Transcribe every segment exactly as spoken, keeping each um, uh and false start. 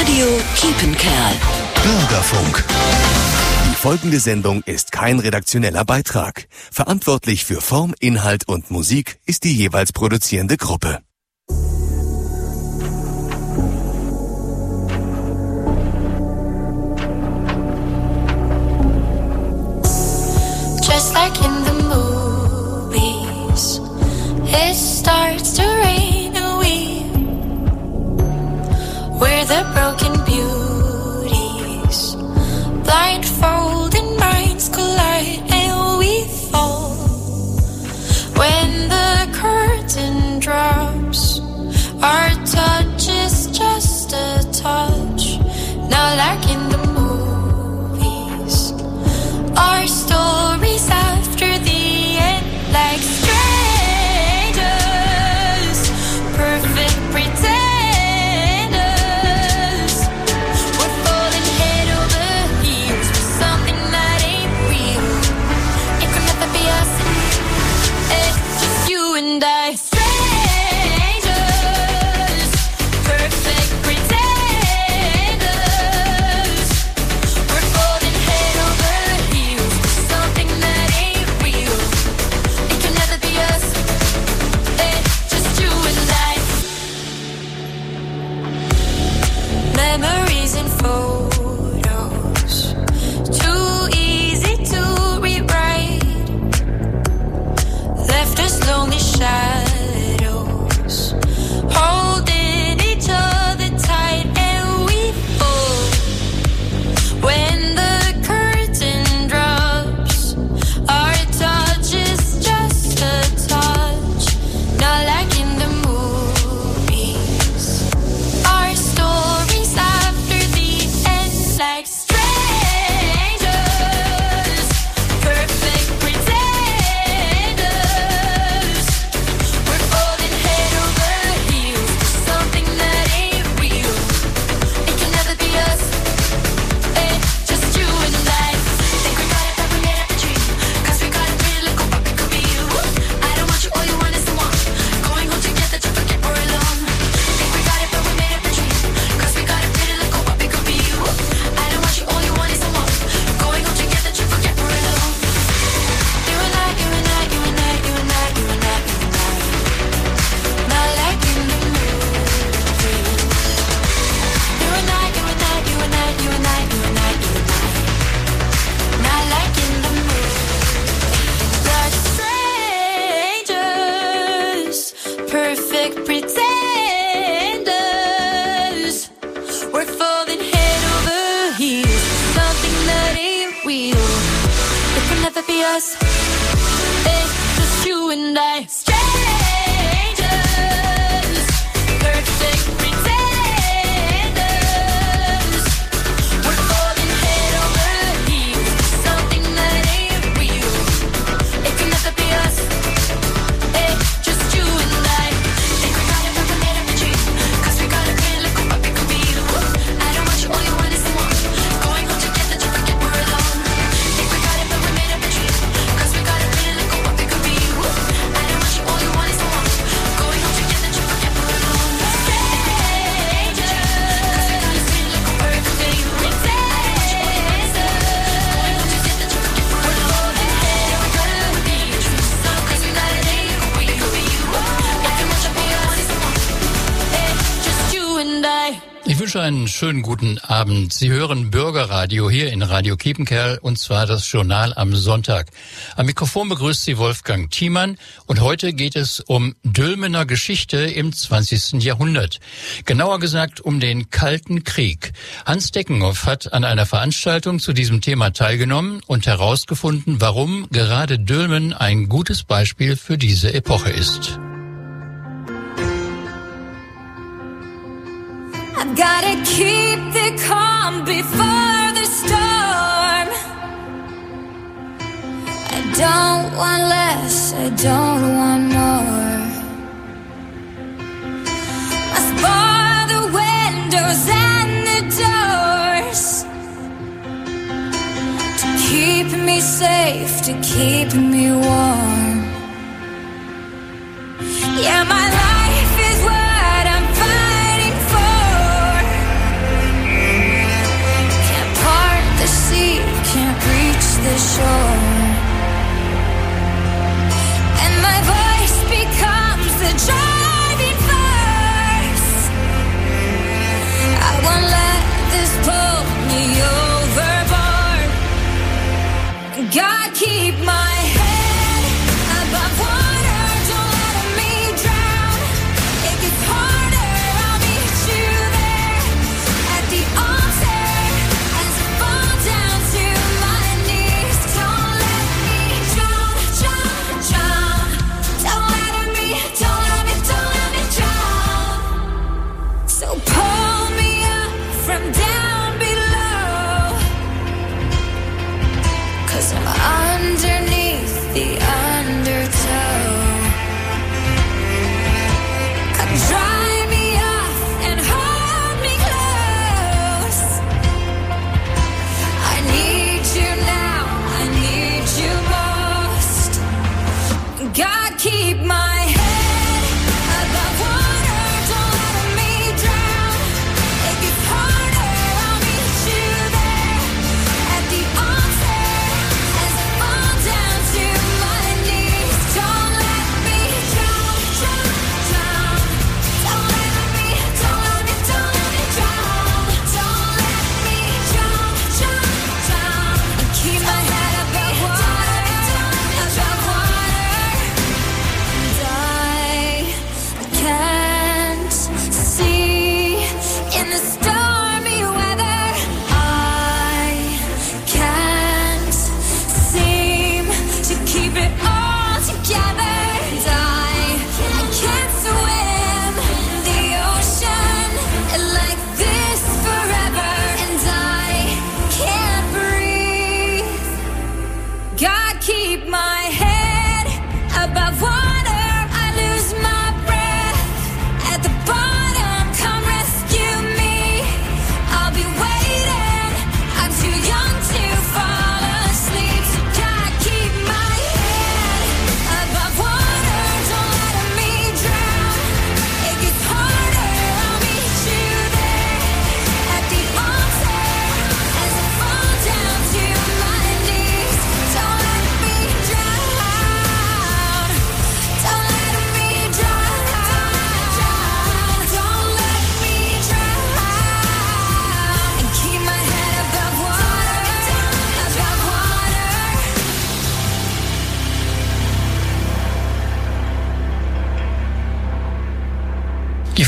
Radio Kiepenkerl. Bürgerfunk. Die folgende Sendung ist kein redaktioneller Beitrag. Verantwortlich für Form, Inhalt und Musik ist die jeweils produzierende Gruppe. Just like in the movies, it starts to rain and we we're the broken beauties, blindfolded minds collide and we fall. When the curtain drops, our touch is just a touch. Now like in the movies, our stories after the end, like strangers, perfect pretenders. We're falling head over heels for something that ain't real. It could never be us, it's just you and I. Strangers, perfect pretenders. We're falling head over heels for something that ain't real. It can never be us, it's just you and I. Memories and photos, too easy to rewrite. Left us lonely shadows, holding each other tight, and we fall. When the curtain drops, our touch is just a touch. Not like in the movies, our stories after the end, like strangers, perfect pretenders. We're falling head over heels for something that ain't real. It can never be us, it's just you and I. Think we got it, but we made up a dream. Cause we got a pretty little but we could be you. I don't want you, all you want is the one. Going home together to forget we're alone. Think we got it, but we made up a dream. Cause we got a pretty little but we could be you. I don't want you, all you want is the one. Going home together to forget we're alone. You and I, you and I, you and I, you and I, you and I, you and I. Not like in the movies. You and I, you and I, you and I, you and I, you and I, you and I. Not like in the movies. Like strangers, perfect pretenders. We're falling head over heels for something that ain't real. It can never be us, it's just you and I. Strangers, perfect pretenders. We're falling head over heels for something that ain't real. It can never be us, it's just you and I. Think we got it, but we made up a dream. Cause we got a pretty little but we could be you. I don't want you, all you want is the one. Going home together to forget we're alone. Think we got it, but we made up a dream. Cause we got a pretty little but we could be you. I don't want you, all you want is the one. Going home together to forget we're alone. Strangers, cause we got a pretty little perfect pretenders. Going home together to forget we're alone. Head over heels for something that ain't real. I don't want you, all you want is the one. It's just you and I. Ich wünsche einen schönen guten Abend. Sie hören Bürgerradio hier in Radio Kiepenkerl, und zwar das Journal am Sonntag. Am Mikrofon begrüßt Sie Wolfgang Thiemann, und heute geht es um Dülmener Geschichte im zwanzigsten Jahrhundert. Genauer gesagt um den Kalten Krieg. Hans Deckenhoff hat an einer Veranstaltung zu diesem Thema teilgenommen und herausgefunden, warum gerade Dülmen ein gutes Beispiel für diese Epoche ist. I've gotta keep the calm before the storm. I don't want less, I don't want more. Must bar the windows and the doors to keep me safe, to keep me warm. Yeah, my life is what I'm fighting for.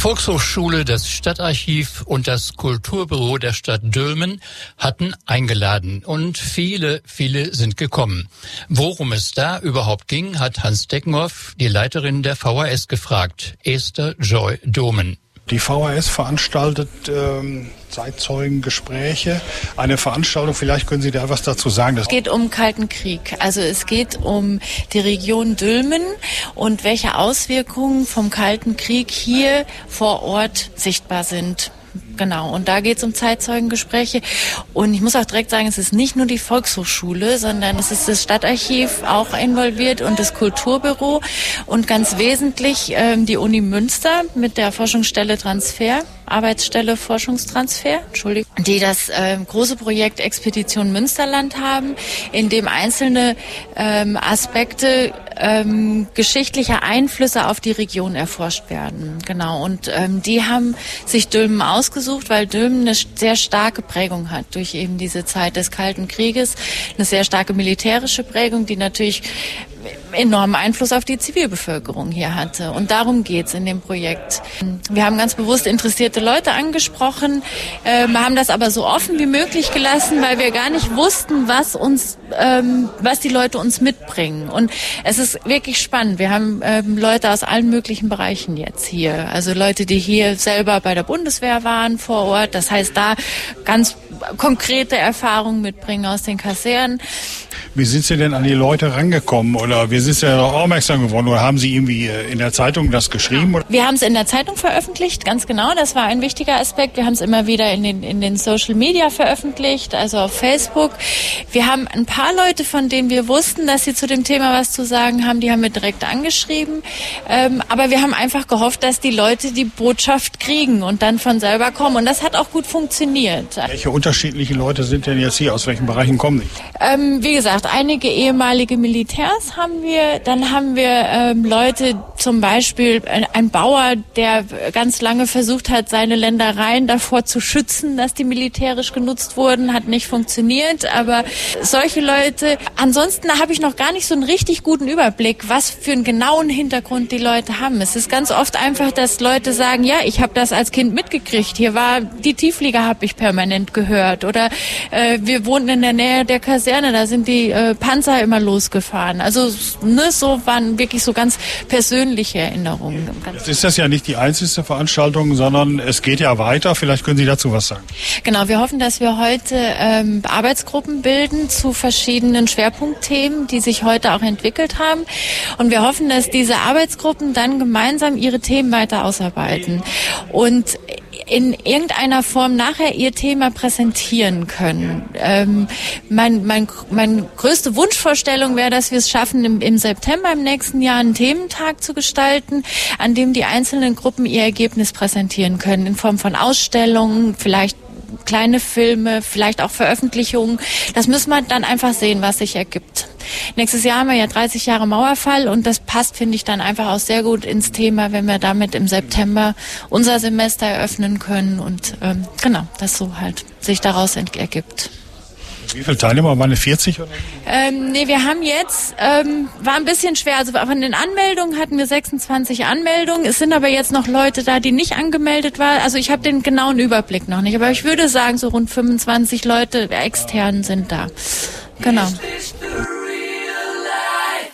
Volkshochschule, das Stadtarchiv und das Kulturbüro der Stadt Dülmen hatten eingeladen und viele, viele sind gekommen. Worum es da überhaupt ging, hat Hans Deckenhoff, die Leiterin der V H S, gefragt. Esther Joy Domen. Die V H S veranstaltet ähm, Zeitzeugengespräche. Eine Veranstaltung, vielleicht können Sie da was dazu sagen. Es geht um Kalten Krieg. Also es geht um die Region Dülmen und welche Auswirkungen vom Kalten Krieg hier vor Ort sichtbar sind. Genau, und da geht es um Zeitzeugengespräche. Und ich muss auch direkt sagen, es ist nicht nur die Volkshochschule, sondern es ist das Stadtarchiv auch involviert und das Kulturbüro und ganz wesentlich ähm, die Uni Münster mit der Forschungsstelle Transfer, Arbeitsstelle Forschungstransfer, Entschuldigung, die das ähm, große Projekt Expedition Münsterland haben, in dem einzelne ähm, Aspekte ähm, geschichtlicher Einflüsse auf die Region erforscht werden. Genau, und ähm, die haben sich Dülmen ausgesucht, weil Dülmen eine sehr starke Prägung hat durch eben diese Zeit des Kalten Krieges, eine sehr starke militärische Prägung, die natürlich enormen Einfluss auf die Zivilbevölkerung hier hatte. Und darum geht's in dem Projekt. Wir haben ganz bewusst interessierte Leute angesprochen, äh, haben das aber so offen wie möglich gelassen, weil wir gar nicht wussten, was uns, ähm, was die Leute uns mitbringen. Und es ist wirklich spannend. Wir haben ähm, Leute aus allen möglichen Bereichen jetzt hier. Also Leute, die hier selber bei der Bundeswehr waren vor Ort. Das heißt, da ganz konkrete Erfahrungen mitbringen aus den Kasernen. Wie sind Sie denn an die Leute rangekommen oder wie sind Sie darauf aufmerksam geworden oder haben Sie irgendwie in der Zeitung das geschrieben? Oder? Wir haben es in der Zeitung veröffentlicht, ganz genau, das war ein wichtiger Aspekt. Wir haben es immer wieder in den, in den Social Media veröffentlicht, also auf Facebook. Wir haben ein paar Leute, von denen wir wussten, dass sie zu dem Thema was zu sagen haben, die haben wir direkt angeschrieben. Ähm, aber wir haben einfach gehofft, dass die Leute die Botschaft kriegen und dann von selber kommen. Und das hat auch gut funktioniert. Welche unterschiedlichen Leute sind denn jetzt hier? Aus welchen Bereichen kommen die? Ähm, wie gesagt, einige ehemalige Militärs haben wir. Dann haben wir ähm, Leute, zum Beispiel ein, ein Bauer, der ganz lange versucht hat, seine Ländereien davor zu schützen, dass die militärisch genutzt wurden, hat nicht funktioniert. Aber solche Leute, ansonsten habe ich noch gar nicht so einen richtig guten Überblick, was für einen genauen Hintergrund die Leute haben. Es ist ganz oft einfach, dass Leute sagen, ja, ich habe das als Kind mitgekriegt. Hier war die Tiefflieger, habe ich permanent gehört. Oder äh, wir wohnten in der Nähe der Kaserne, da sind die äh, Panzer immer losgefahren. Also ne, so waren wirklich so ganz persönliche Erinnerungen. Jetzt ist das ja nicht die einzige Veranstaltung, sondern es geht ja weiter. Vielleicht können Sie dazu was sagen. Genau, wir hoffen, dass wir heute ähm, Arbeitsgruppen bilden zu verschiedenen Schwerpunktthemen, die sich heute auch entwickelt haben. Und wir hoffen, dass diese Arbeitsgruppen dann gemeinsam ihre Themen weiter ausarbeiten und in irgendeiner Form nachher ihr Thema präsentieren können. Ähm, mein, mein, meine größte Wunschvorstellung wäre, dass wir es schaffen, im, im September im nächsten Jahr einen Thementag zu gestalten, an dem die einzelnen Gruppen ihr Ergebnis präsentieren können, in Form von Ausstellungen, vielleicht kleine Filme, vielleicht auch Veröffentlichungen. Das müssen wir dann einfach sehen, was sich ergibt. Nächstes Jahr haben wir ja dreißig Jahre Mauerfall und das passt, finde ich, dann einfach auch sehr gut ins Thema, wenn wir damit im September unser Semester eröffnen können und ähm, genau, das so halt sich daraus ergibt. Wie viele Teilnehmer? Waren es vierzig? Oder? Ähm, nee, wir haben jetzt, ähm, war ein bisschen schwer, also von den Anmeldungen hatten wir sechsundzwanzig Anmeldungen, es sind aber jetzt noch Leute da, die nicht angemeldet waren, also ich habe den genauen Überblick noch nicht, aber ich würde sagen, so rund fünfundzwanzig Leute extern sind da. Genau. Is this the real life?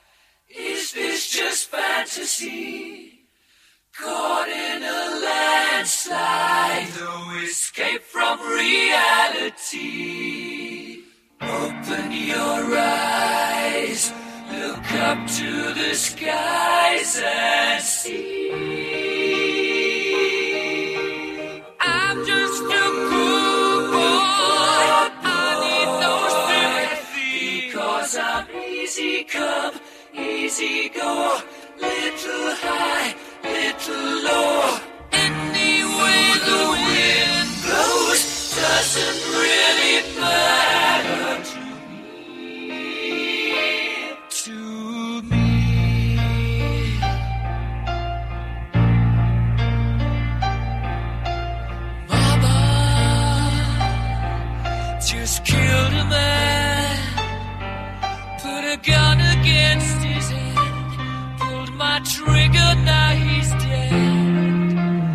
Is this just fantasy? Caught in a landslide, no escape from reality. Open your eyes, look up to the skies and see. I'm just a cool boy, I need no sympathy, because I'm easy come, easy go, little high, little low. Any way the wind blows doesn't really matter to me, to me. Mama just killed a man, put a gun against his head, pulled my trigger, now he's dead.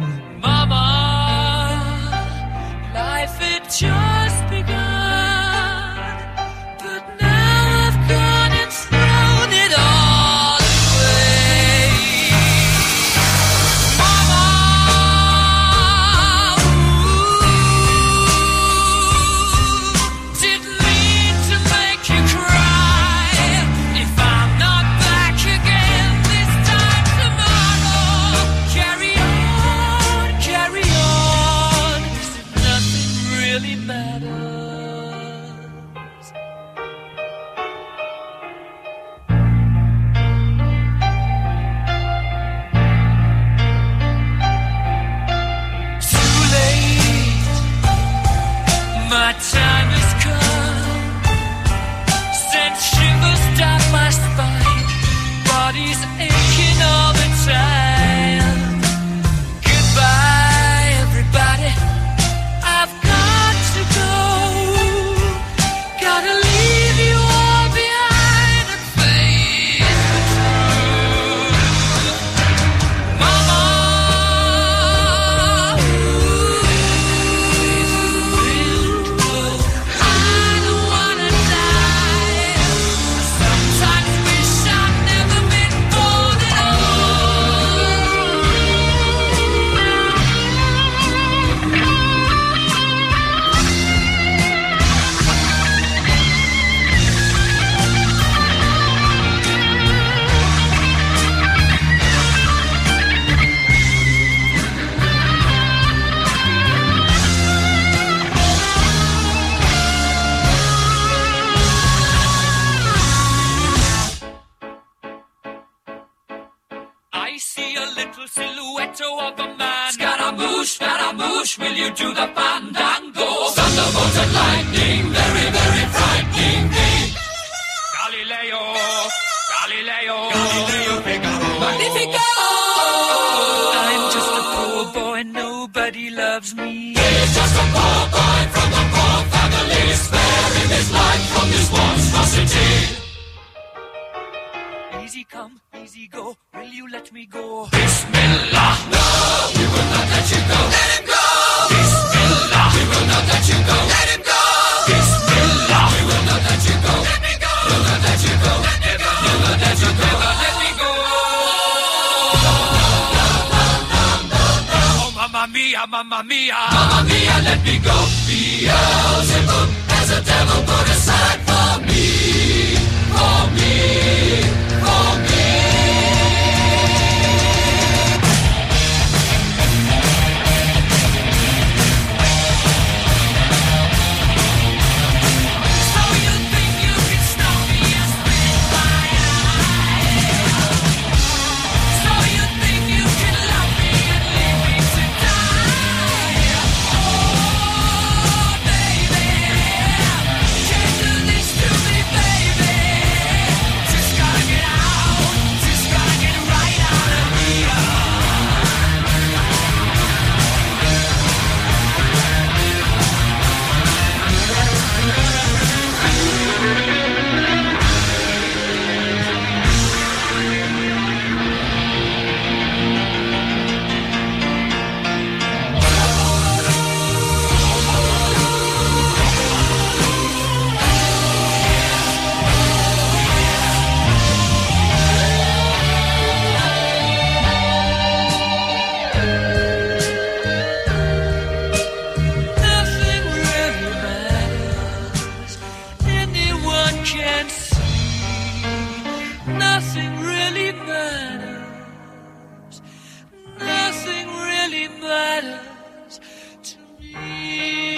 you to the fandango. Thunderbolt and lightning, very, very frightening me. Galileo, Galileo, Galileo Figaro. Magnifico! I'm just a poor boy, nobody loves me. He's just a poor boy from a poor family, sparing his life from this monstrosity. Easy come, easy go, will you let me go? Bismillah, no, we will not let you go. Let him go! Bismillah, we will not let you go. Let him go! Bismillah, we will not let you go. Let me go! We'll not let you go. Let me go! We'll not let you go. Let me go! Oh, mamma mia, mamma mia, mamma mia, let me go. Beelzebub has a devil put aside for me, for me, for me. So you think you can stop me and split my eye? So you think you can love me and leave me to die? Oh, baby, can't do this to me, baby. Just gotta get out, just gotta get right out of here. Nothing really matters. Anyone can see. Nothing really matters. Nothing really matters to me.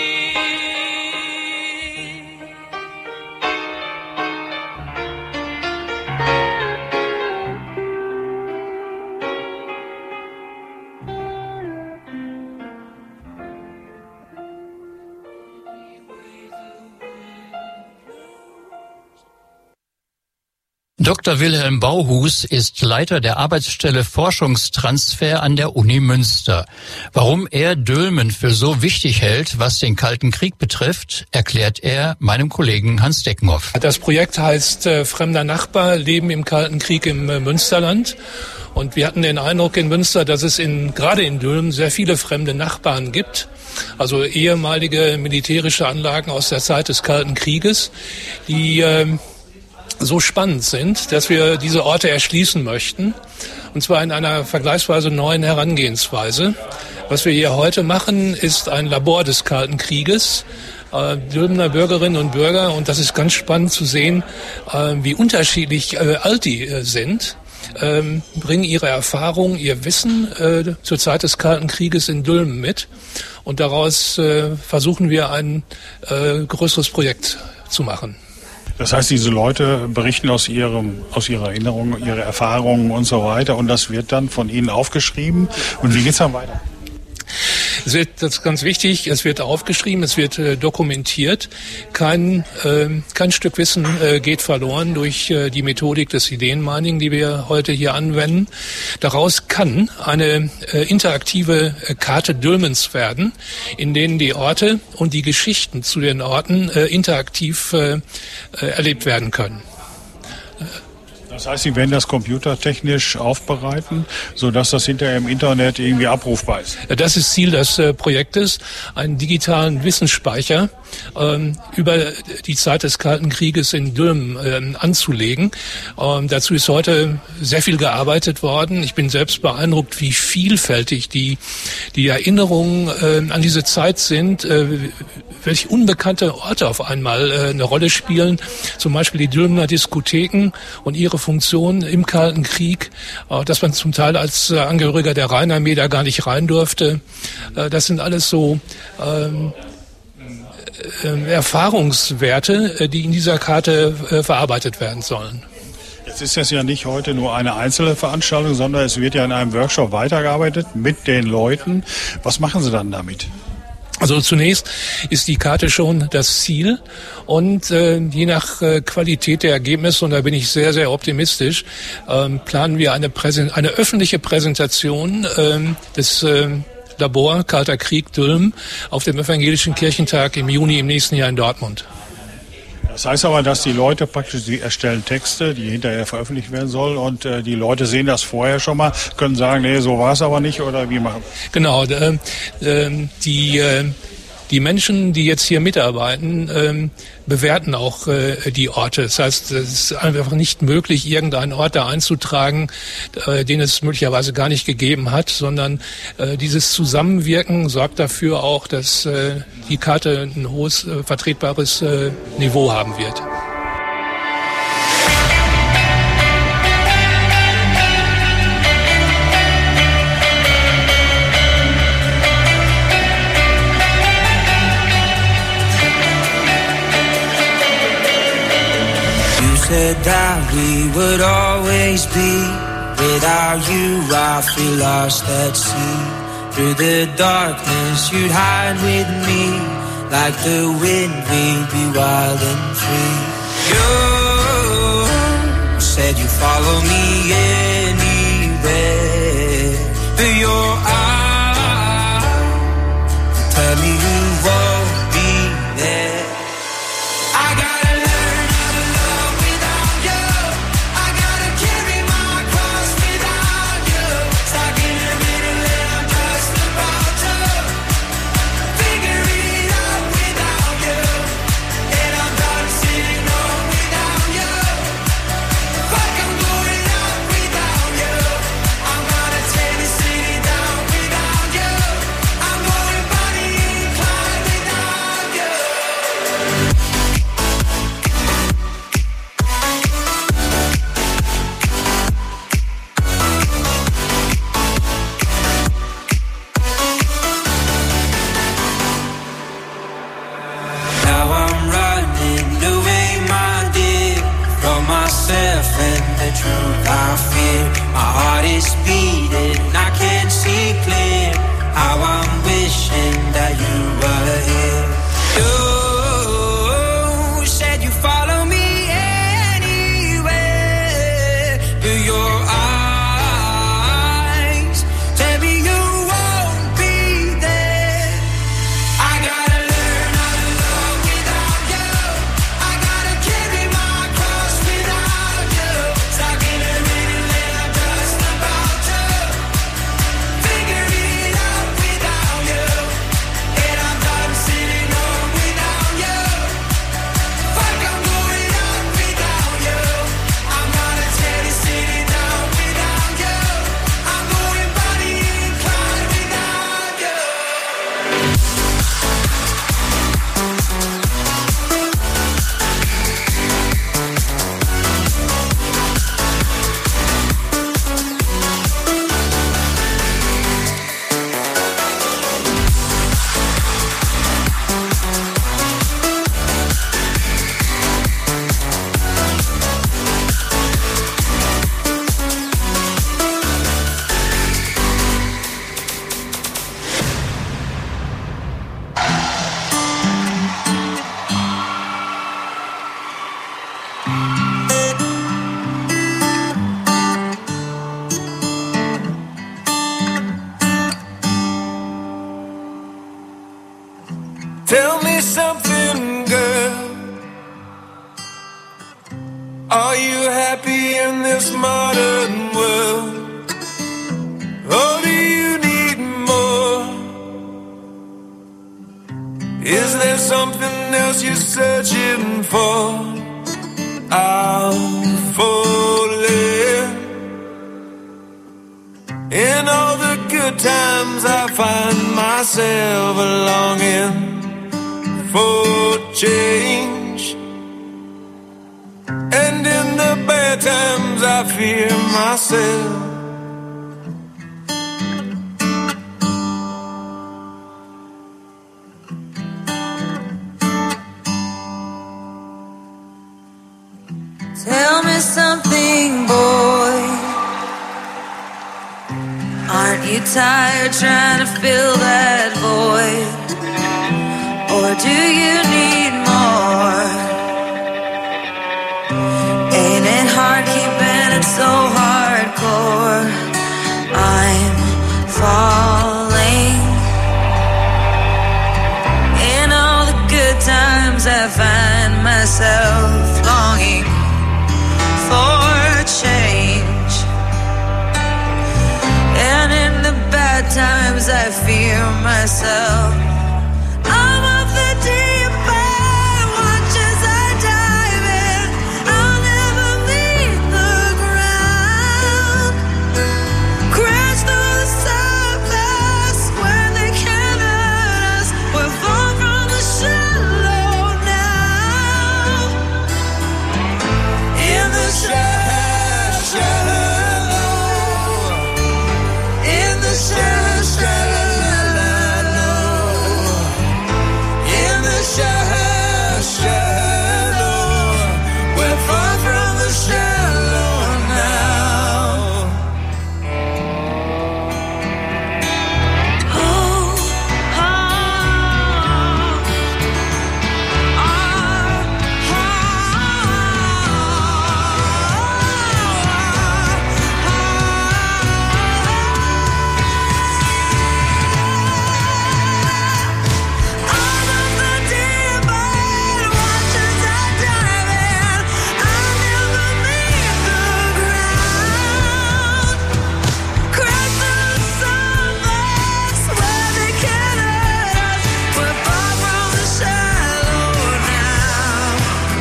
Doktor Wilhelm Bauhus ist Leiter der Arbeitsstelle Forschungstransfer an der Uni Münster. Warum er Dülmen für so wichtig hält, was den Kalten Krieg betrifft, erklärt er meinem Kollegen Hans Deckenhoff. Das Projekt heißt äh, Fremder Nachbar, Leben im Kalten Krieg im äh, Münsterland. Und wir hatten den Eindruck in Münster, dass es in, gerade in Dülmen sehr viele fremde Nachbarn gibt. Also ehemalige militärische Anlagen aus der Zeit des Kalten Krieges, die äh, so spannend sind, dass wir diese Orte erschließen möchten. Und zwar in einer vergleichsweise neuen Herangehensweise. Was wir hier heute machen, ist ein Labor des Kalten Krieges. Äh, Dülmener Bürgerinnen und Bürger, und das ist ganz spannend zu sehen, äh, wie unterschiedlich äh, alt die äh, sind, ähm, bringen ihre Erfahrung, ihr Wissen äh, zur Zeit des Kalten Krieges in Dülmen mit. Und daraus äh, versuchen wir ein äh, größeres Projekt zu machen. Das heißt, diese Leute berichten aus ihrem, aus ihrer Erinnerung, ihre Erfahrungen und so weiter, und das wird dann von ihnen aufgeschrieben. Und wie geht's dann weiter? Es wird, das ist ganz wichtig, es wird aufgeschrieben, es wird äh, dokumentiert. Kein, äh, kein Stück Wissen äh, geht verloren durch äh, die Methodik des Ideenmining, die wir heute hier anwenden. Daraus kann eine äh, interaktive äh, Karte Dülmens werden, in denen die Orte und die Geschichten zu den Orten äh, interaktiv äh, äh, erlebt werden können. Das heißt, Sie werden das computertechnisch aufbereiten, sodass das hinterher im Internet irgendwie abrufbar ist. Das ist Ziel des äh, Projektes, einen digitalen Wissensspeicher ähm, über die Zeit des Kalten Krieges in Dülmen ähm, anzulegen. Ähm, dazu ist heute sehr viel gearbeitet worden. Ich bin selbst beeindruckt, wie vielfältig die, die Erinnerungen äh, an diese Zeit sind, äh, welche unbekannte Orte auf einmal äh, eine Rolle spielen. Zum Beispiel die Dülmener Diskotheken und ihre Funktion im Kalten Krieg, äh, dass man zum Teil als äh, Angehöriger der Rheinarmee da gar nicht rein durfte. Äh, das sind alles so ähm, äh, Erfahrungswerte, äh, die in dieser Karte äh, verarbeitet werden sollen. Jetzt ist das ja nicht heute nur eine einzelne Veranstaltung, sondern es wird ja in einem Workshop weitergearbeitet mit den Leuten. Was machen Sie dann damit? Also zunächst ist die Karte schon das Ziel und äh, je nach äh, Qualität der Ergebnisse, und da bin ich sehr, sehr optimistisch, ähm, planen wir eine, Präsen- eine öffentliche Präsentation ähm, des äh, Labor Kalter Krieg Dülmen auf dem Evangelischen Kirchentag im Juni im nächsten Jahr in Dortmund. Das heißt aber, dass die Leute praktisch, die erstellen Texte, die hinterher veröffentlicht werden sollen und äh, die Leute sehen das vorher schon mal, können sagen, nee, so war es aber nicht oder wie machen? Genau, äh, äh, die äh, die Menschen, die jetzt hier mitarbeiten, ähm, bewerten auch äh, die Orte. Das heißt, es ist einfach nicht möglich, irgendeinen Ort da einzutragen, äh, den es möglicherweise gar nicht gegeben hat, sondern äh, dieses Zusammenwirken sorgt dafür auch, dass äh, die Karte ein hohes, äh, vertretbares äh, Niveau haben wird. Said that we would always be. Without you, I feel lost at sea. Through the darkness, you'd hide with me. Like the wind, we'd be wild and free. You said you'd follow me anywhere. Through your eyes, tell me you won't be there. I got Tell me something, girl. Are you happy in this modern world? Or do you need more? Is there something else you're searching for? I'm falling. In all the good times I find myself longing for change, and in the bad times I fear myself. Tell me something, boy? Aren't you tired trying to fill that void? Or do you need more? Ain't it hard keeping it so hardcore? I'm falling. In all the good times I find myself longing for change, and in the bad times I fear myself. I'm of the deep end, watch as I dive in. I'll never leave the ground. Crash through the surface where they can't hurt us. We're far from the shallow now. In the shallow, shallow. In the shallow, shallow. In the shallow, shallow. We're far from the shallow now. Oh, oh, I'm of the deep end, watch as I dive in. I'll never leave the ground. Crash through the surface where they can't hurt us. We're far from the shallow now.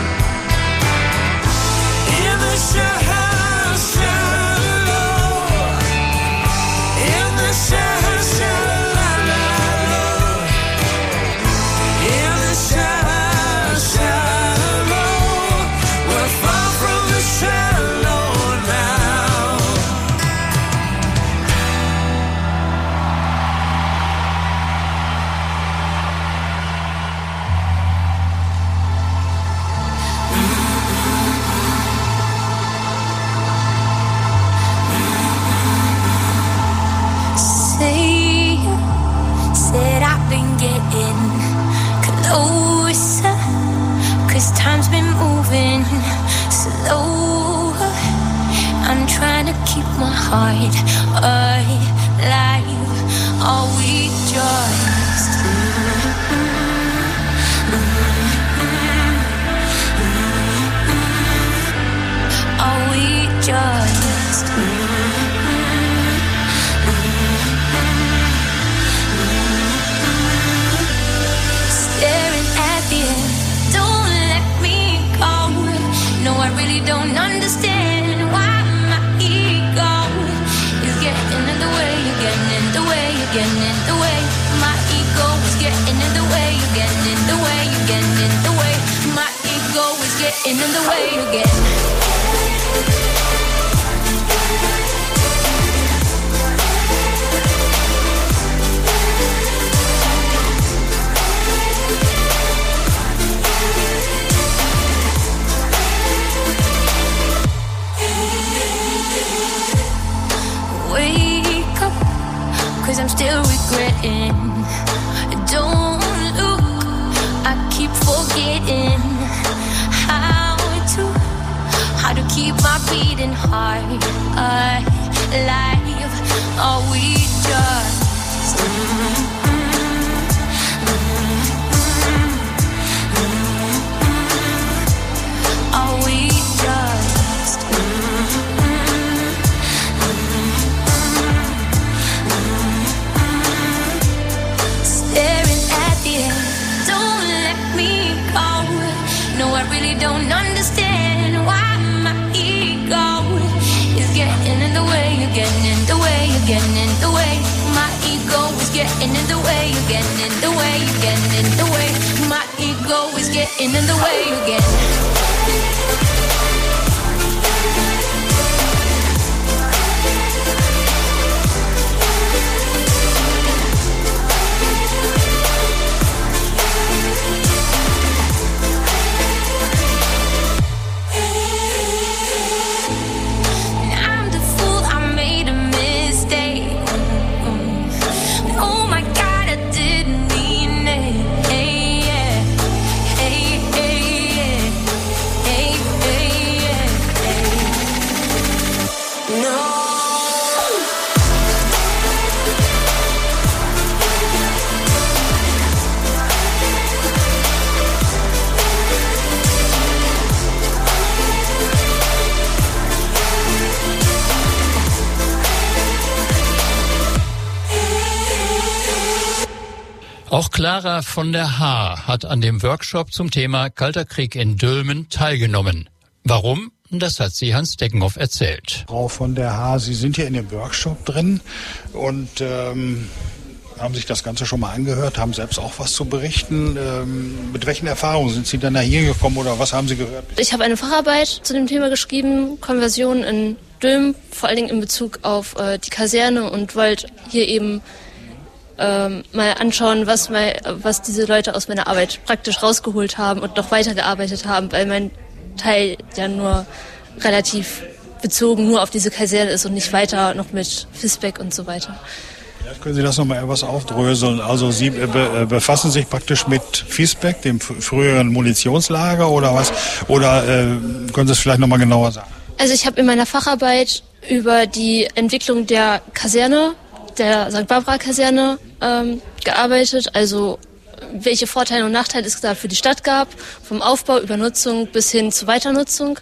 In the shallow, shallow. In the shallow, shallow. In the shallow, shallow. We're far from the shallow now. Say, said I've been getting closer, 'cause time's been moving slower. I'm trying to keep my heart alive. Are we just Are we just staring at the end? Don't let me go. No, I really don't understand why my ego is getting in the way, getting in the way, getting in the way. My ego is getting in the way, getting in the way, getting in the way. My ego is getting in the way again. Wake up, 'cause I'm still regretting. Don't look, I keep forgetting how to how to keep my beating heart alive. Are we just Are we just staring at the end? Don't let me go. No, I really don't understand why my ego is getting in the way, getting in the way, getting in the way. My ego is getting in the way, getting in the way, getting in the way. My ego is getting in the way again. Auch Clara von der Haar hat an dem Workshop zum Thema Kalter Krieg in Dülmen teilgenommen. Warum? Das hat sie Hans Deckenhoff erzählt. Frau von der Haar, Sie sind hier in dem Workshop drin und ähm, haben sich das Ganze schon mal angehört, haben selbst auch was zu berichten. Ähm, mit welchen Erfahrungen sind Sie dann da hier gekommen oder was haben Sie gehört? Ich habe eine Facharbeit zu dem Thema geschrieben, Konversion in Dülmen, vor allen Dingen in Bezug auf äh, die Kaserne, und wollte hier eben ähm, mal anschauen, was, mal, was diese Leute aus meiner Arbeit praktisch rausgeholt haben und noch weitergearbeitet haben, weil mein Teil ja nur relativ bezogen nur auf diese Kaserne ist und nicht weiter noch mit Fisbeck und so weiter. Vielleicht können Sie das nochmal etwas aufdröseln. Also Sie be befassen sich praktisch mit Fisbeck, dem früheren Munitionslager oder was? Oder äh, können Sie es vielleicht nochmal genauer sagen? Also ich habe in meiner Facharbeit über die Entwicklung der Kaserne, der Sankt Barbara-Kaserne ähm, gearbeitet, also welche Vorteile und Nachteile es da für die Stadt gab, vom Aufbau über Nutzung bis hin zu Weiternutzung.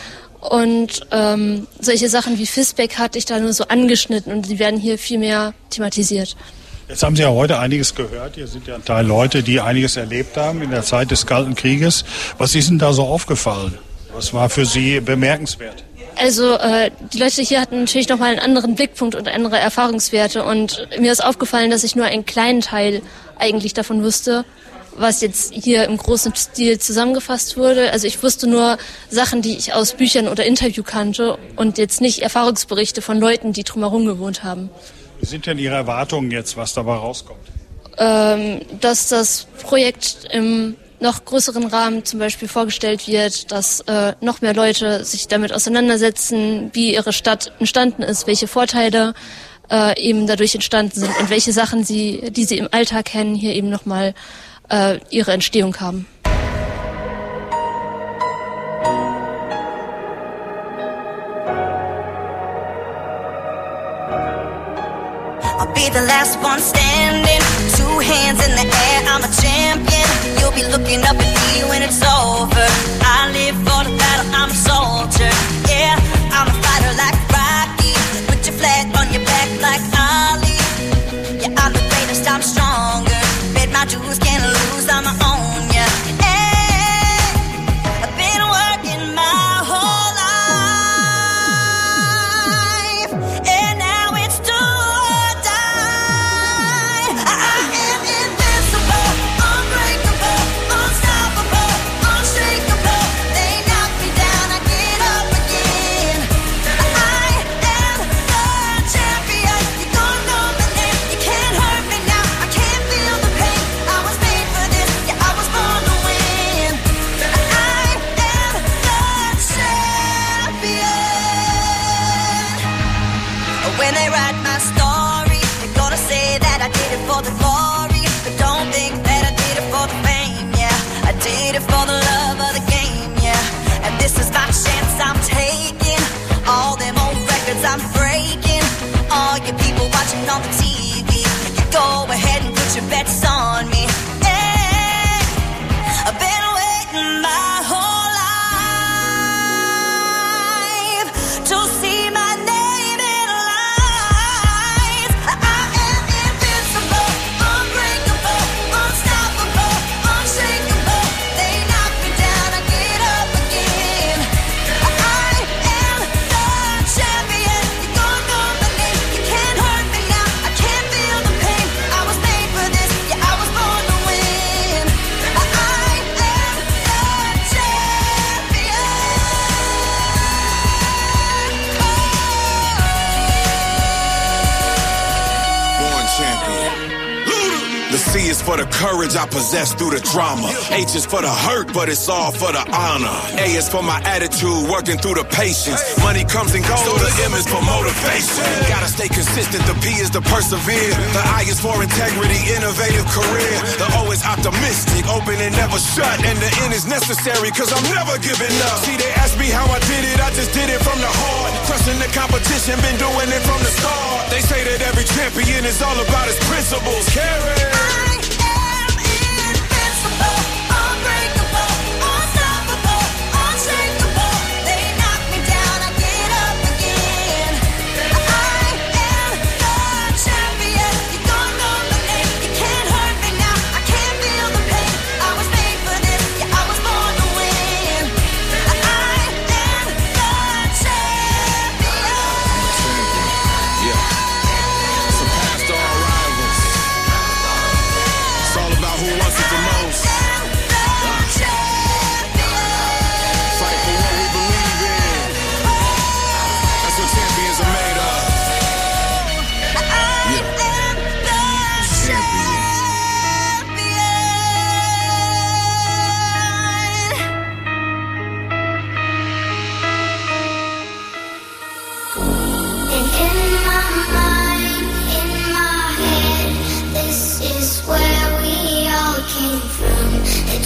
Und ähm, solche Sachen wie Fisbeck hatte ich da nur so angeschnitten und die werden hier viel mehr thematisiert. Jetzt haben Sie ja heute einiges gehört. Hier sind ja ein Teil Leute, die einiges erlebt haben in der Zeit des Kalten Krieges. Was ist denn da so aufgefallen? Was war für Sie bemerkenswert? Also äh, die Leute hier hatten natürlich nochmal einen anderen Blickpunkt und andere Erfahrungswerte. Und mir ist aufgefallen, dass ich nur einen kleinen Teil eigentlich davon wusste, was jetzt hier im großen Stil zusammengefasst wurde. Also ich wusste nur Sachen, die ich aus Büchern oder Interview kannte und jetzt nicht Erfahrungsberichte von Leuten, die drumherum gewohnt haben. Wie sind denn Ihre Erwartungen jetzt, was dabei rauskommt? Ähm, dass das Projekt im noch größeren Rahmen zum Beispiel vorgestellt wird, dass äh, noch mehr Leute sich damit auseinandersetzen, wie ihre Stadt entstanden ist, welche Vorteile äh, eben dadurch entstanden sind und welche Sachen sie, die sie im Alltag kennen, hier eben nochmal äh, ihre Entstehung haben. I'll be the last one standing, two hands in the air, I'm a champion. You'll be looking up at me when it's over. I live for the battle, I'm a soldier. Yeah, I'm a fighter like Rocky. Put your flag on your back like Ali. Yeah, I'm the greatest, I'm stronger. Bet my dues, can't lose, I'm my own, yeah. Hey, I've been working my whole life, and now it's do or die. I am invincible, unbreakable, unstoppable, unshakable. They knock me down, I get up again. I am the champion. You don't know my name, you can't hurt me now. I can't feel the pain. I was made for this, yeah, I was born to win. I am the champion. When they write my story, they're gonna say that I did it for the glory. But don't think that I did it for the fame, yeah. I did it for the love of the game, yeah. And this is my chance I'm taking. All them old records I'm breaking. All you people watching on the T V, you go ahead and put your bets on me. Hey, I've been waiting my whole life to see my name in lights. I am invincible, unbreakable, unstoppable, unshakable. They knock me down, I get up again. I am the champion. You don't know my name, you can't hurt me now. I can't feel the pain. I was made for this, yeah, I was born to win. I am the champion. Born champion. The C is for the courage I possess through the drama. H is for the hurt, but it's all for the honor. A is for my attitude, working through the patience. Money comes and goes, so the M is for motivation. Gotta stay consistent, the P is to persevere. The I is for integrity, innovative career. The O is optimistic, open and never shut. And the N is necessary, cause I'm never giving up. See, they ask me how I did it, I just did it from the heart. Crushing the competition, been doing it from the start. They say that every champion is all about his principles. Carry. I am invincible, unbreakable, unstoppable, unshakable. They knock me down, I get up again. I am the champion. You don't know my name, you can't hurt me now. I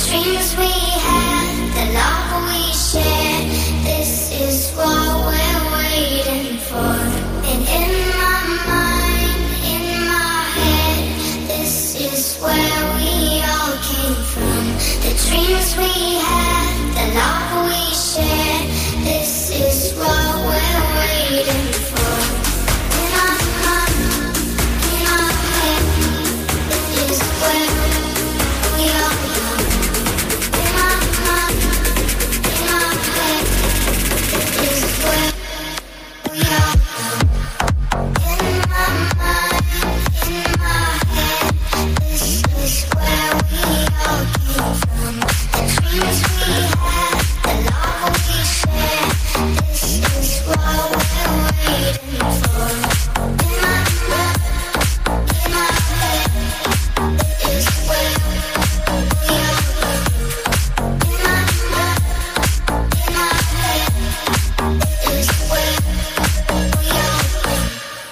dreams we had, the love we shared, this is what we're waiting for. And in my mind, in my head, this is where we all came from. The dreams we had, the love we shared, this is what we're waiting for. In our mind, in our head, this is where we all come. In our mind, in our head, this is where we all come. In my mind, in my head, this is where we all came from. The dreams we had, the love we shared, this is what we're waiting for. In my mind, in my head, this is where we all come. In my mind, in my head, this is where we all come.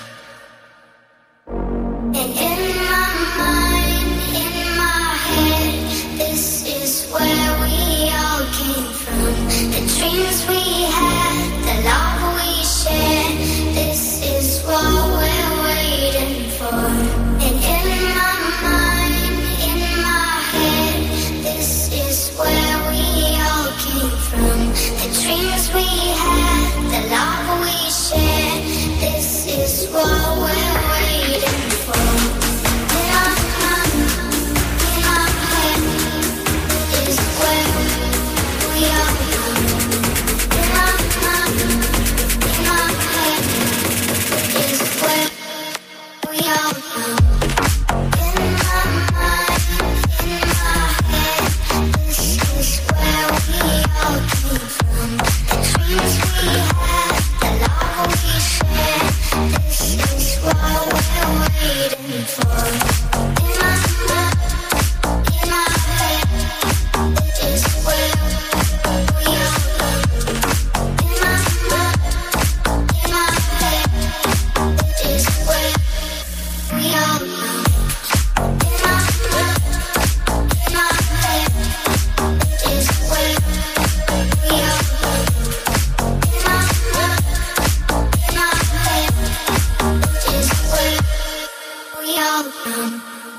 And in my mind, in my head, this is where we all came from. The dreams we had, the love we shared, this is what we're waiting for. And in my mind, in my head, this is where we all came from. The dreams we had, the love we shared, this is what we're waiting for. In our mind, in our head, is where we all come. In our mind, in our head, is where we all come. In my mind, in my head, this is where we all came from. The dreams we had, the love we shared, this is what we're waiting for. In my mind, in my head, is where we all come. In my mind, in my head, is where we all come. In my mind, in my head, is where we all come. In my mind, in my head, is where we all come.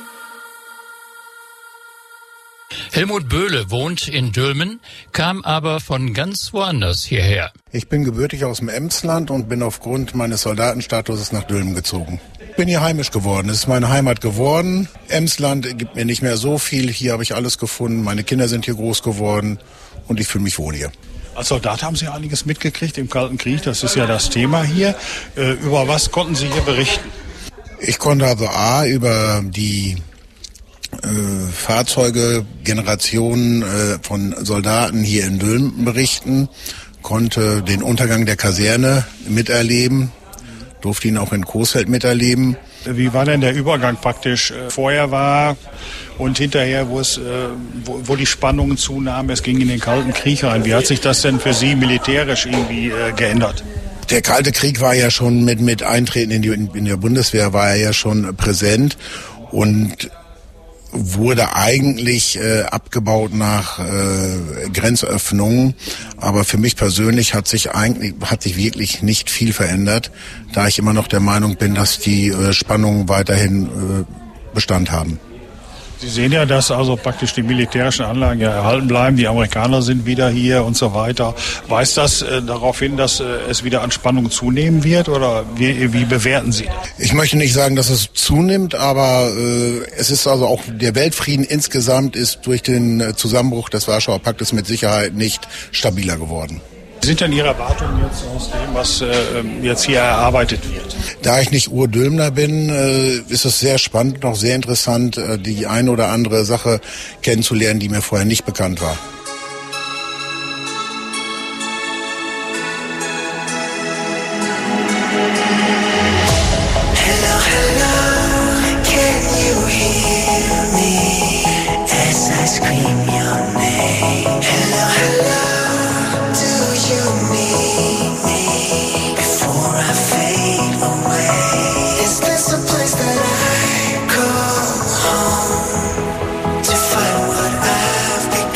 Helmut Böhle wohnt in Dülmen, kam aber von ganz woanders hierher. Ich bin gebürtig aus dem Emsland und bin aufgrund meines Soldatenstatuses nach Dülmen gezogen. Bin hier heimisch geworden, es ist meine Heimat geworden. Emsland gibt mir nicht mehr so viel, hier habe ich alles gefunden, meine Kinder sind hier groß geworden und ich fühle mich wohl hier. Als Soldat haben Sie einiges mitgekriegt im Kalten Krieg, das ist ja das Thema hier. Äh, über was konnten Sie hier berichten? Ich konnte also A, über die äh, Fahrzeuge, Generationen äh, von Soldaten hier in Dülmen berichten, konnte den Untergang der Kaserne miterleben, durfte ihn auch in Coesfeld miterleben. Wie war denn der Übergang praktisch? Äh, vorher war und hinterher, wo es, äh, wo, wo die Spannungen zunahmen, es ging in den Kalten Krieg rein. Wie hat sich das denn für Sie militärisch irgendwie äh, geändert? Der Kalte Krieg war ja schon mit, mit Eintreten in, die, in der Bundeswehr war er ja schon präsent und wurde eigentlich äh, abgebaut nach äh, Grenzöffnungen. Aber für mich persönlich hat sich eigentlich hat sich wirklich nicht viel verändert, da ich immer noch der Meinung bin, dass die äh, Spannungen weiterhin äh, Bestand haben. Sie sehen ja, dass also praktisch die militärischen Anlagen ja erhalten bleiben. Die Amerikaner sind wieder hier und so weiter. Weist das äh, darauf hin, dass äh, es wieder an Spannung zunehmen wird? Oder wie, wie bewerten Sie das? Ich möchte nicht sagen, dass es zunimmt, aber äh, es ist also auch der Weltfrieden insgesamt ist durch den äh, Zusammenbruch des Warschauer Paktes mit Sicherheit nicht stabiler geworden. Wie sind denn Ihre Erwartungen jetzt aus dem, was äh, jetzt hier erarbeitet wird? Da ich nicht Urdülmner bin, äh, ist es sehr spannend, noch sehr interessant, äh, die eine oder andere Sache kennenzulernen, die mir vorher nicht bekannt war. Hello, hello, can you hear me as I scream your name? Hello, hello, do you need me before I fade away? Is this a place that I call home to find what I've become?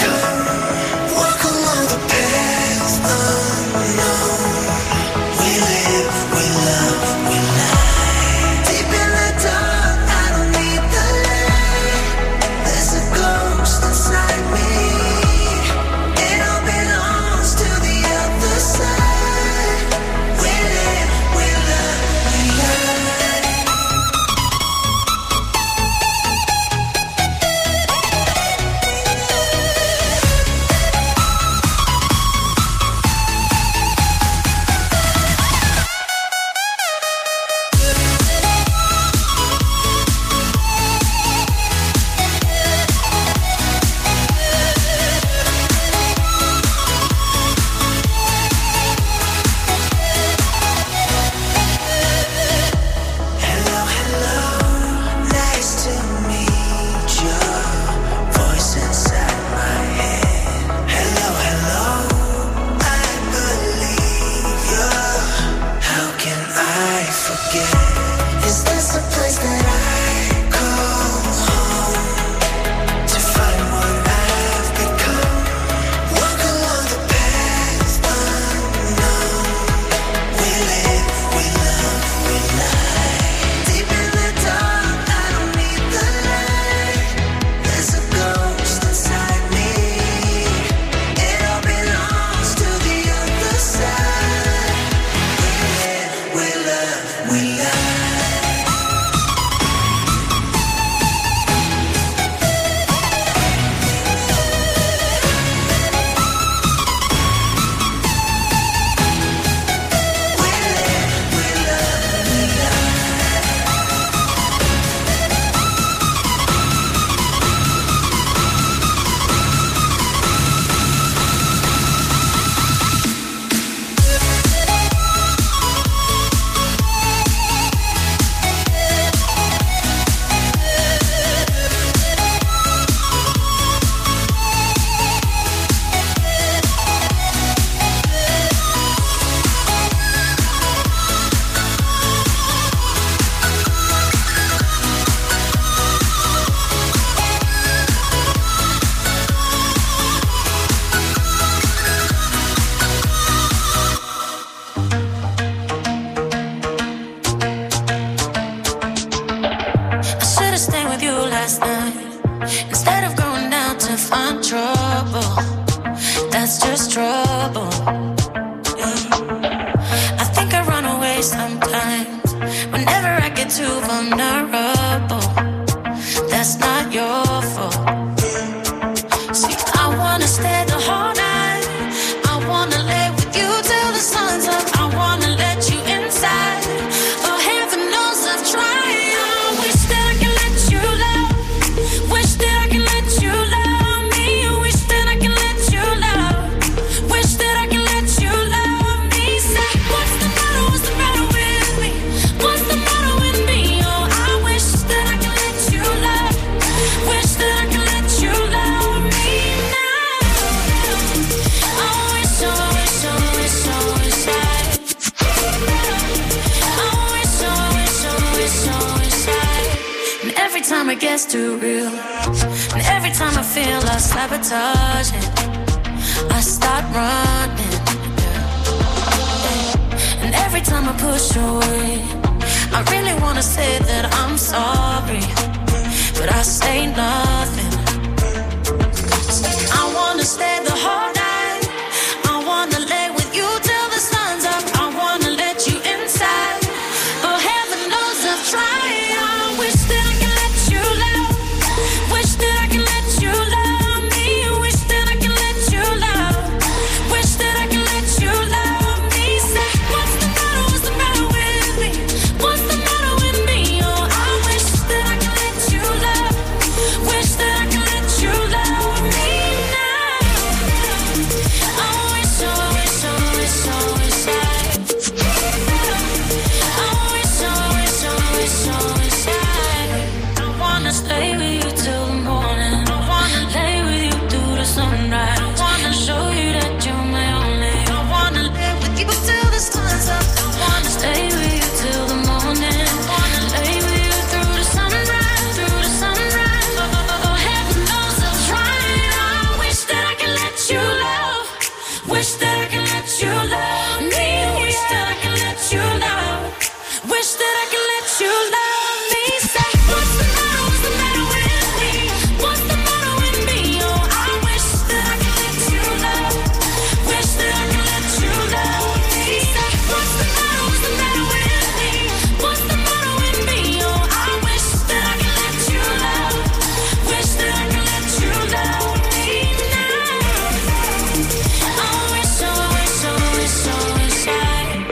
trouble. That's just trouble. Yeah. I think I run away sometimes. Whenever I get too vulnerable. That's not your fault. See, I wanna stay the whole night. I wanna lay with you till the sun's up. I wanna let you inside. Oh, heaven knows I've tried. I wish that I could let you love. Wish that I could let you love me. Wish that I could let you love. Wish that I could let you love me. Say, what's the matter? What's the matter with me? What's the matter with me? Oh, I wish that I could let you love. Wish that I could let you love me now. I wish, I wish, I wish, I wish I. I wish, I wish, I wish, I wish I. And every time it gets too real, and every time I feel I sabotage it, I start running. And every time I push away, I really wanna say that I'm sorry, but I say nothing. I wanna stay the whole night. I wanna lay with you till the sun's up. I wanna let you inside. Oh, heaven knows I've tried. I wish that I could let you love. Wish that I could let you love me. Wish that I could let you love. Wish that I could let you love me. Say, what's the matter? What's the matter with me? What's the matter with me? Oh, I wish that I could let you love. Wish that I could let you love me now. I wish, I wish, I wish, I wish I. I wish, I wish, I wish, I wish I. I wanna stay with you till the morning. I wanna lay with you through the sunrise. I wanna show you that you're my only. I wanna live with you till the sun's up. I wanna stay with you till the morning. I wanna lay with you through the sunrise, through the sunrise. Oh, heaven knows I've tried. I wish that I could let you love. Wish that I could let you love me. Wish that I could let you love. Wish that I could let you love me. Say, what's the matter? What's the matter with me? What's the matter with me? Oh, I wish that I could let you love. Wish that I could let you love me. Say, what's the matter? What's the matter with me? What's the matter with me? Oh, I wish that I could let you love. Wish that I could let you love me now. I wish, I wish, I wish, I wish I.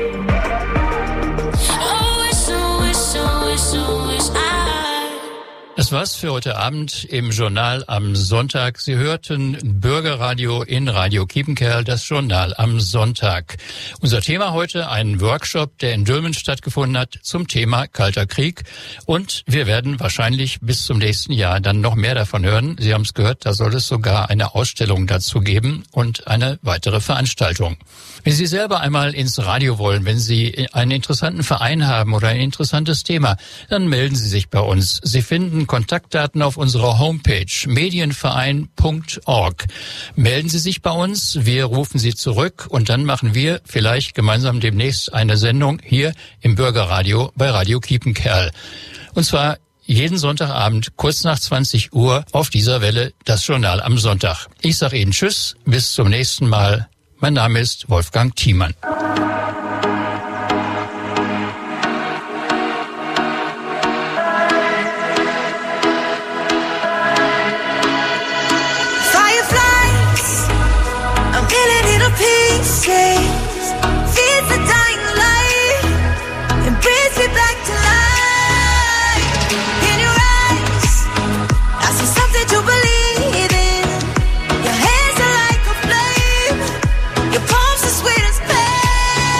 I wish, I wish, I wish, I wish I. Das war's für heute Abend im Journal am Sonntag. Sie hörten Bürgerradio in Radio Kiepenkerl, das Journal am Sonntag. Unser Thema heute, ein Workshop, der in Dülmen stattgefunden hat zum Thema Kalter Krieg. Und wir werden wahrscheinlich bis zum nächsten Jahr dann noch mehr davon hören. Sie haben es gehört, da soll es sogar eine Ausstellung dazu geben und eine weitere Veranstaltung. Wenn Sie selber einmal ins Radio wollen, wenn Sie einen interessanten Verein haben oder ein interessantes Thema, dann melden Sie sich bei uns. Sie finden Kontaktdaten auf unserer Homepage medienverein punkt org. Melden Sie sich bei uns, wir rufen Sie zurück und dann machen wir vielleicht gemeinsam demnächst eine Sendung hier im Bürgerradio bei Radio Kiepenkerl. Und zwar jeden Sonntagabend kurz nach zwanzig Uhr auf dieser Welle, das Journal am Sonntag. Ich sage Ihnen Tschüss, bis zum nächsten Mal. Mein Name ist Wolfgang Thiemann. Fireflies, a million little pieces, feeds the dying light and brings me back to life. In your eyes, I see something to believe in. Your hands are like a flame, your palms are sweet as pain.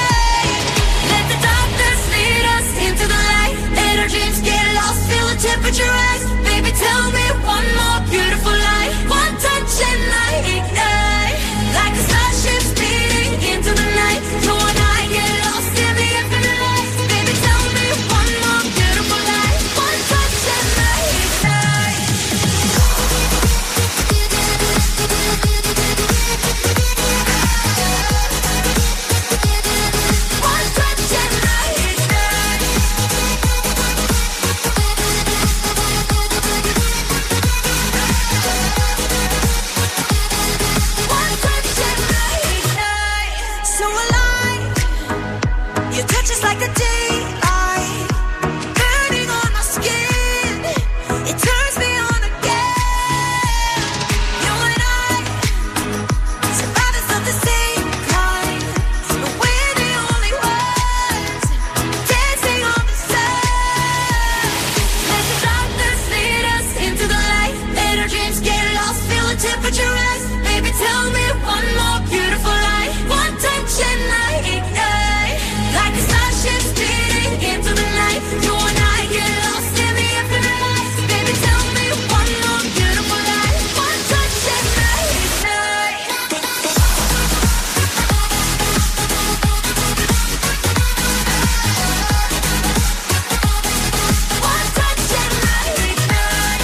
temperature rise. Baby, tell me one more beautiful lie. One touch and I ignite. Like a starship speeding into the night. You and I get lost in the infinite light. Baby, tell me one more beautiful lie. One touch and I ignite. One touch and I ignite.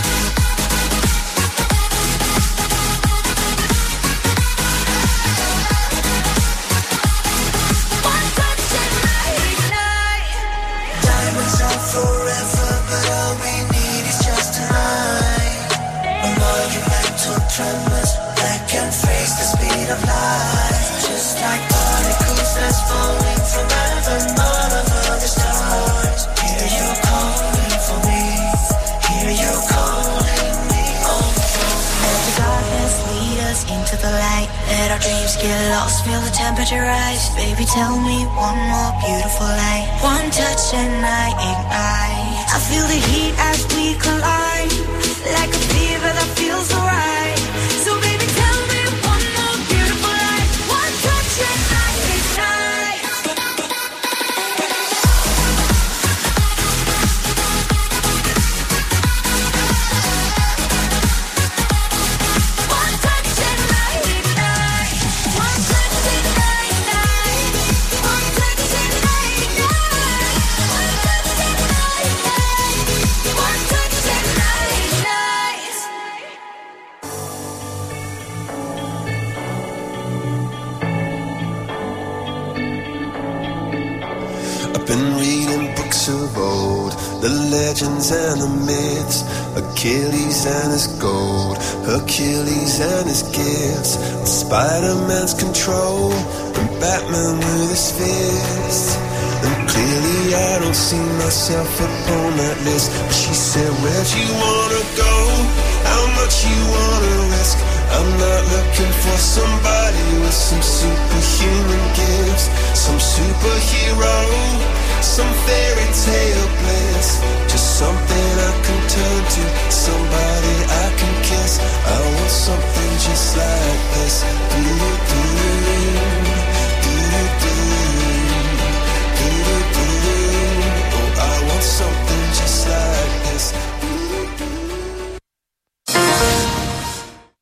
One touch and I ignite. Diamonds are forever, but all we need is just tonight. A monumental tremors that can face the speed of light. Just like particles that's falling from heaven, all over the stars. Hear you calling for me. Hear you calling me. Oh, Let the darkness lead us into the light. Let our dreams get lost, feel the temperature rise. Baby, tell me one more beautiful light. One touch and I ignite. I feel the heat as we collide, like a fever that feels alright. So baby, tell me one more beautiful lie. One touch and I ignite. One touch and I ignite. One touch and I ignite. One touch and I ignite. One touch and I ignite. One touch and I ignite. I've been reading books of old, the legends and the myths, Achilles and his gold, Hercules and his gifts, and Spider-Man's control, and Batman with his fists. And clearly I don't see myself upon that list. But she said, where'd you wanna go? How much you wanna risk? I'm not looking for somebody with some superhuman gifts, some superhero, some fairy tale bliss. Just something I can turn to, somebody I can kiss. I want something just like this.